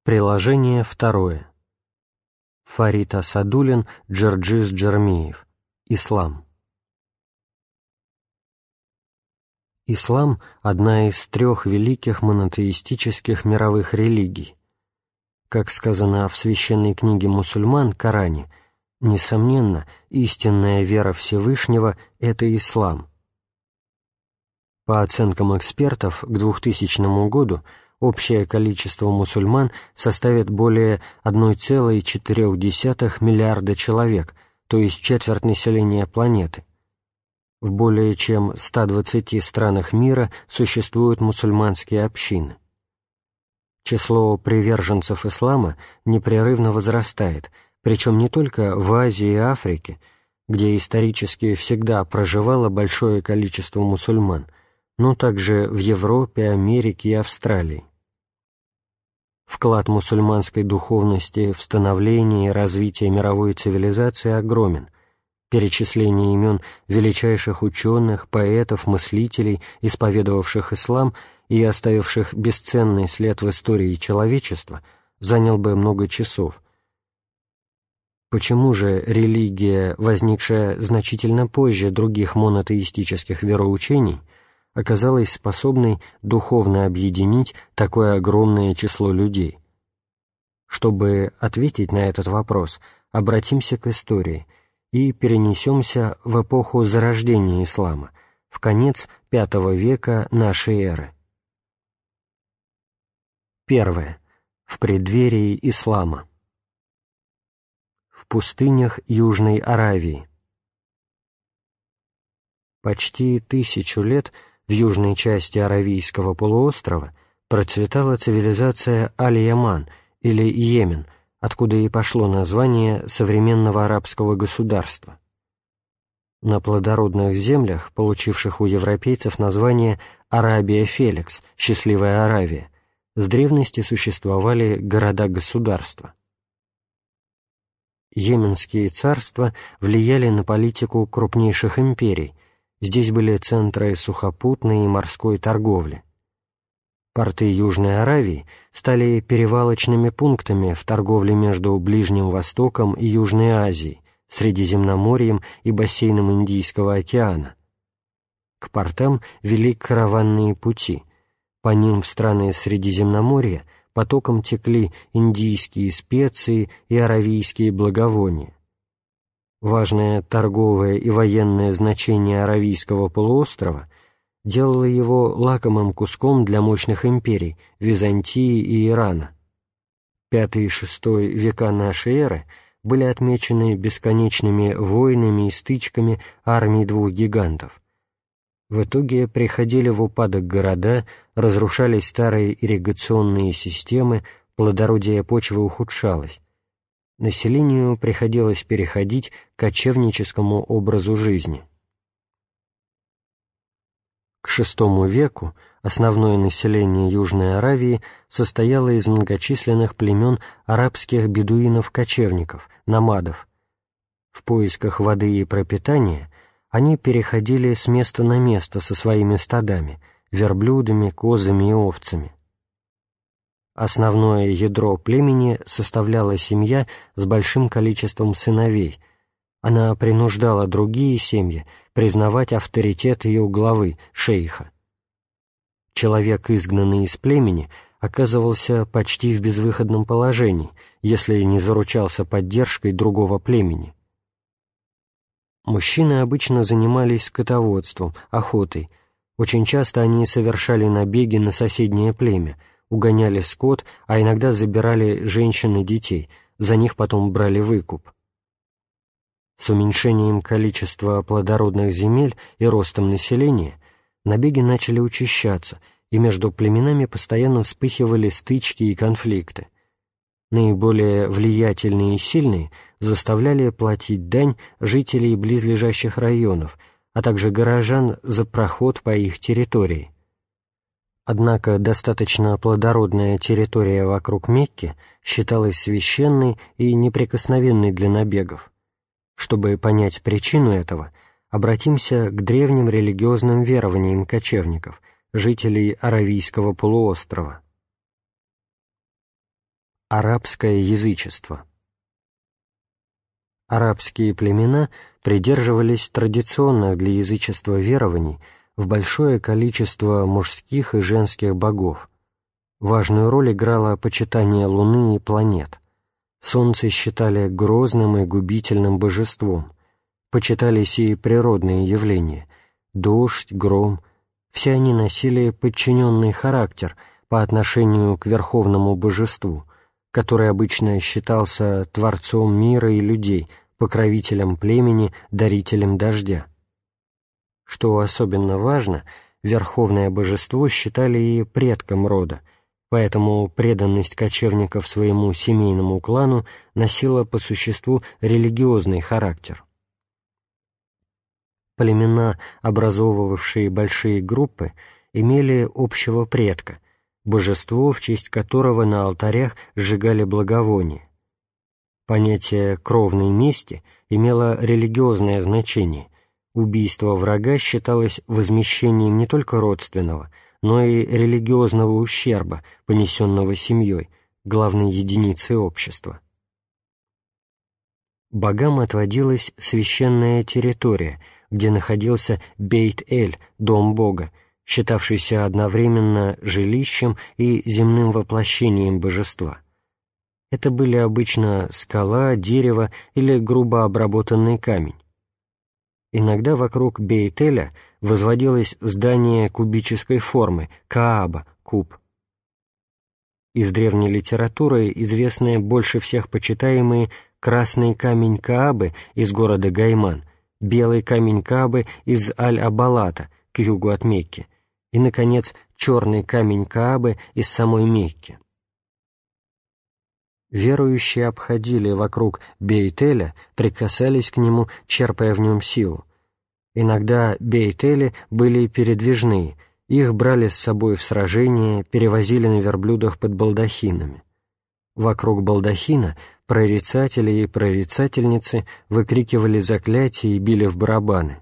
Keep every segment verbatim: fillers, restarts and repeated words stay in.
Приложение второе. Фарид Асадуллин, Джерджис Джермеев. Ислам. Ислам – одна из трех великих монотеистических мировых религий. Как сказано в священной книге мусульман Коране, несомненно, истинная вера Всевышнего – это ислам. По оценкам экспертов, к двухтысячному году общее количество мусульман составит более одна целая четыре десятых миллиарда человек, то есть четверть населения планеты. В более чем ста двадцати странах мира существуют мусульманские общины. Число приверженцев ислама непрерывно возрастает, причем не только в Азии и Африке, где исторически всегда проживало большое количество мусульман, но также в Европе, Америке и Австралии. Вклад мусульманской духовности в становление и развитие мировой цивилизации огромен. Перечисление имен величайших ученых, поэтов, мыслителей, исповедовавших ислам и оставивших бесценный след в истории человечества, занял бы много часов. Почему же религия, возникшая значительно позже других монотеистических вероучений, оказалась способной духовно объединить такое огромное число людей? Чтобы ответить на этот вопрос, обратимся к истории и перенесемся в эпоху зарождения ислама, в конец пятого века нашей эры. Первое. В преддверии ислама. В пустынях Южной Аравии. Почти тысячу лет в южной части Аравийского полуострова процветала цивилизация Аль-Яман или Йемен, откуда и пошло название современного арабского государства. На плодородных землях, получивших у европейцев название Арабия Феликс, счастливая Аравия, с древности существовали города-государства. Йеменские царства влияли на политику крупнейших империй. Здесь были центры сухопутной и морской торговли. Порты Южной Аравии стали перевалочными пунктами в торговле между Ближним Востоком и Южной Азией, Средиземноморьем и бассейном Индийского океана. К портам вели караванные пути. По ним в страны Средиземноморья потоком текли индийские специи и аравийские благовония. Важное торговое и военное значение Аравийского полуострова делало его лакомым куском для мощных империй Византии и Ирана. Пятый и шестой века нашей эры были отмечены бесконечными войнами и стычками армий двух гигантов. В итоге приходили в упадок города, разрушались старые ирригационные системы, плодородие почвы ухудшалось. Населению приходилось переходить к кочевническому образу жизни. К шестому веку основное население Южной Аравии состояло из многочисленных племен арабских бедуинов-кочевников, номадов. В поисках воды и пропитания они переходили с места на место со своими стадами, верблюдами, козами и овцами. Основное ядро племени составляла семья с большим количеством сыновей. Она принуждала другие семьи признавать авторитет ее главы, шейха. Человек, изгнанный из племени, оказывался почти в безвыходном положении, если не заручался поддержкой другого племени. Мужчины обычно занимались скотоводством, охотой. Очень часто они совершали набеги на соседнее племя, угоняли скот, а иногда забирали женщин и детей, за них потом брали выкуп. С уменьшением количества плодородных земель и ростом населения набеги начали учащаться, и между племенами постоянно вспыхивали стычки и конфликты. Наиболее влиятельные и сильные заставляли платить дань жителей близлежащих районов, а также горожан за проход по их территории. Однако достаточно плодородная территория вокруг Мекки считалась священной и неприкосновенной для набегов. Чтобы понять причину этого, обратимся к древним религиозным верованиям кочевников, жителей Аравийского полуострова. арабское язычество. Арабские племена придерживались традиционных для язычества верований в большое количество мужских и женских богов. Важную роль играло почитание Луны и планет. Солнце считали грозным и губительным божеством. Почитались и природные явления — дождь, гром. Все они носили подчиненный характер по отношению к верховному божеству, который обычно считался творцом мира и людей, покровителем племени, дарителем дождя. Что особенно важно, верховное божество считали и предком рода, поэтому преданность кочевников своему семейному клану носила по существу религиозный характер. Племена, образовывавшие большие группы, имели общего предка, божество, в честь которого на алтарях сжигали благовония. Понятие кровной мести имело религиозное значение. Убийство врага считалось возмещением не только родственного, но и религиозного ущерба, понесенного семьей, главной единицей общества. Богам отводилась священная территория, где находился Бейт-Эль, дом Бога, считавшийся одновременно жилищем и земным воплощением божества. Это были обычно скала, дерево или грубо обработанный камень. Иногда вокруг Бейт-Эля возводилось здание кубической формы, Кааба, куб. Из древней литературы известны больше всех почитаемые красный камень Каабы из города Гайман, белый камень Каабы из Аль-Абалата, к югу от Мекки, и, наконец, черный камень Каабы из самой Мекки. Верующие обходили вокруг Бейт-Эля, прикасались к нему, черпая в нем силу. Иногда Бейт-Эли были передвижные, их брали с собой в сражения, перевозили на верблюдах под балдахинами. Вокруг балдахина прорицатели и прорицательницы выкрикивали заклятия и били в барабаны.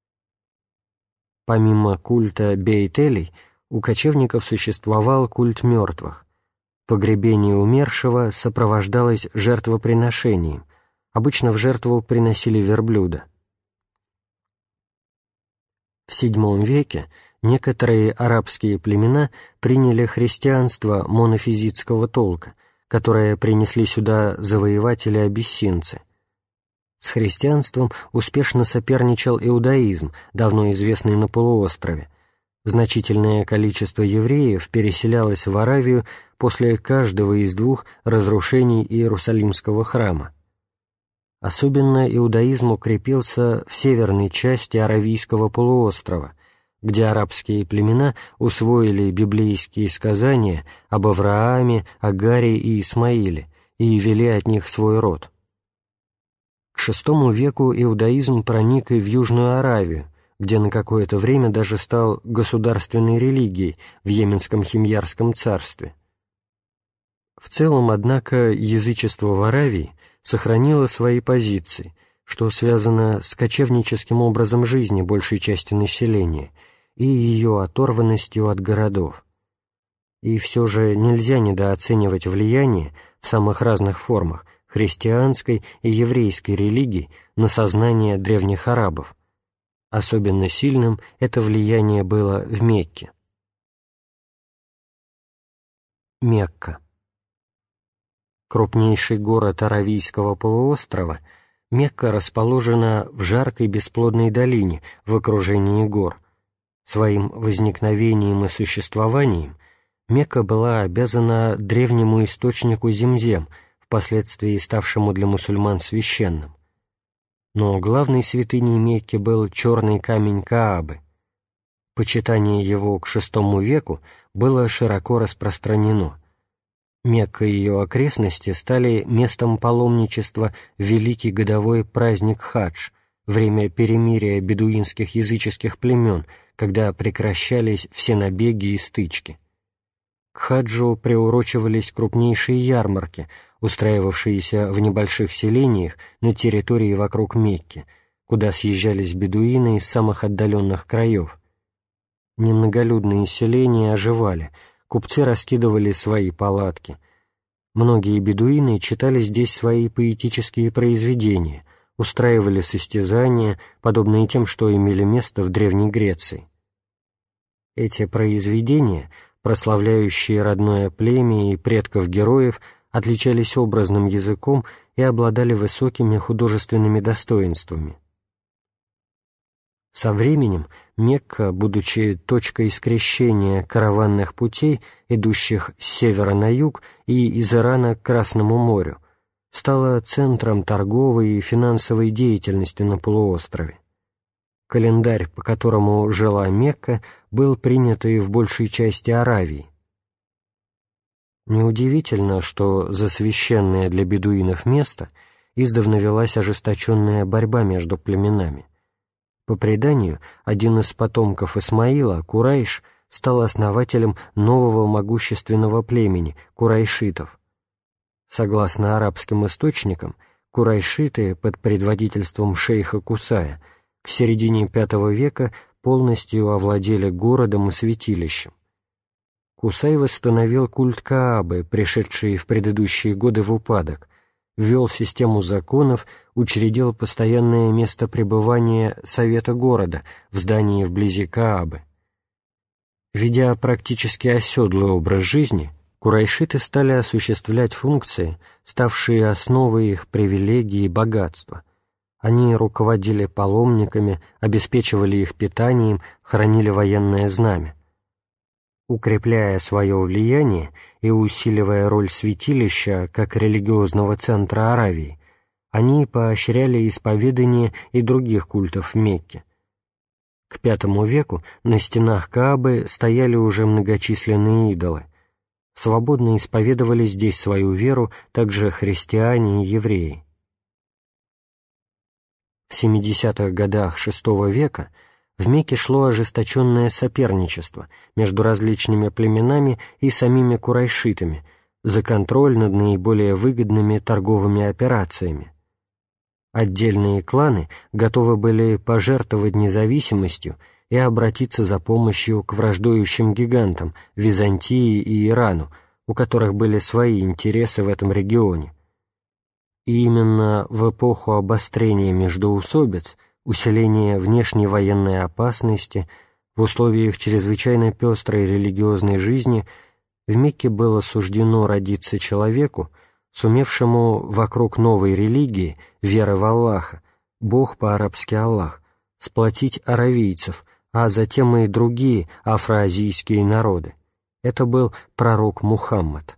Помимо культа Бейт-Элей, у кочевников существовал культ мертвых. Погребение умершего сопровождалось жертвоприношением, обычно в жертву приносили верблюда. В седьмом веке некоторые арабские племена приняли христианство монофизитского толка, которое принесли сюда завоеватели-абиссинцы. С христианством успешно соперничал иудаизм, давно известный на полуострове. Значительное количество евреев переселялось в Аравию после каждого из двух разрушений Иерусалимского храма. Особенно иудаизм укрепился в северной части Аравийского полуострова, где арабские племена усвоили библейские сказания об Аврааме, Агаре и Исмаиле и вели от них свой род. К шестому веку иудаизм проник и в Южную Аравию, где на какое-то время даже стал государственной религией в Йеменском Химьярском царстве. В целом, однако, язычество в Аравии сохранило свои позиции, что связано с кочевническим образом жизни большей части населения и ее оторванностью от городов. И все же нельзя недооценивать влияние в самых разных формах христианской и еврейской религий на сознание древних арабов. Особенно сильным это влияние было в Мекке. Мекка. Крупнейший город Аравийского полуострова, Мекка расположена в жаркой бесплодной долине в окружении гор. Своим возникновением и существованием Мекка была обязана древнему источнику Земзем, впоследствии ставшему для мусульман священным. Но главной святыней Мекки был черный камень Каабы. Почитание его к шестому веку было широко распространено. Мекка и ее окрестности стали местом паломничества в великий годовой праздник Хадж, время перемирия бедуинских языческих племен, когда прекращались все набеги и стычки. К хаджу приурочивались крупнейшие ярмарки, устраивавшиеся в небольших селениях на территории вокруг Мекки, куда съезжались бедуины из самых отдаленных краев. Немноголюдные селения оживали, купцы раскидывали свои палатки. Многие бедуины читали здесь свои поэтические произведения, устраивали состязания, подобные тем, что имели место в Древней Греции. Эти произведения, прославляющие родное племя и предков героев, отличались образным языком и обладали высокими художественными достоинствами. Со временем Мекка, будучи точкой скрещения караванных путей, идущих с севера на юг и из Ирана к Красному морю, стала центром торговой и финансовой деятельности на полуострове. Календарь, по которому жила Мекка, был принят и в большей части Аравии. Неудивительно, что за священное для бедуинов место издавна велась ожесточенная борьба между племенами. По преданию, один из потомков Исмаила, Курайш, стал основателем нового могущественного племени – курайшитов. Согласно арабским источникам, курайшиты под предводительством шейха Кусая к середине пятого века полностью овладели городом и святилищем. Кусай восстановил культ Каабы, пришедший в предыдущие годы в упадок, ввел систему законов, учредил постоянное место пребывания Совета города в здании вблизи Каабы. Ведя практически оседлый образ жизни, курайшиты стали осуществлять функции, ставшие основой их привилегий и богатства. Они руководили паломниками, обеспечивали их питанием, хранили военное знамя. Укрепляя свое влияние и усиливая роль святилища как религиозного центра Аравии, они поощряли исповедание и других культов в Мекке. К пятому веку на стенах Каабы стояли уже многочисленные идолы. Свободно исповедовали здесь свою веру также христиане и евреи. В семидесятых годах шестого века в Мекке шло ожесточенное соперничество между различными племенами и самими курайшитами за контроль над наиболее выгодными торговыми операциями. Отдельные кланы готовы были пожертвовать независимостью и обратиться за помощью к враждующим гигантам Византии и Ирану, у которых были свои интересы в этом регионе. И именно в эпоху обострения междоусобиц, усиления внешней военной опасности, в условиях чрезвычайно пестрой религиозной жизни в Мекке было суждено родиться человеку, сумевшему вокруг новой религии, веры в Аллаха, Бог по-арабски Аллах, сплотить аравийцев, а затем и другие афроазийские народы. Это был пророк Мухаммад.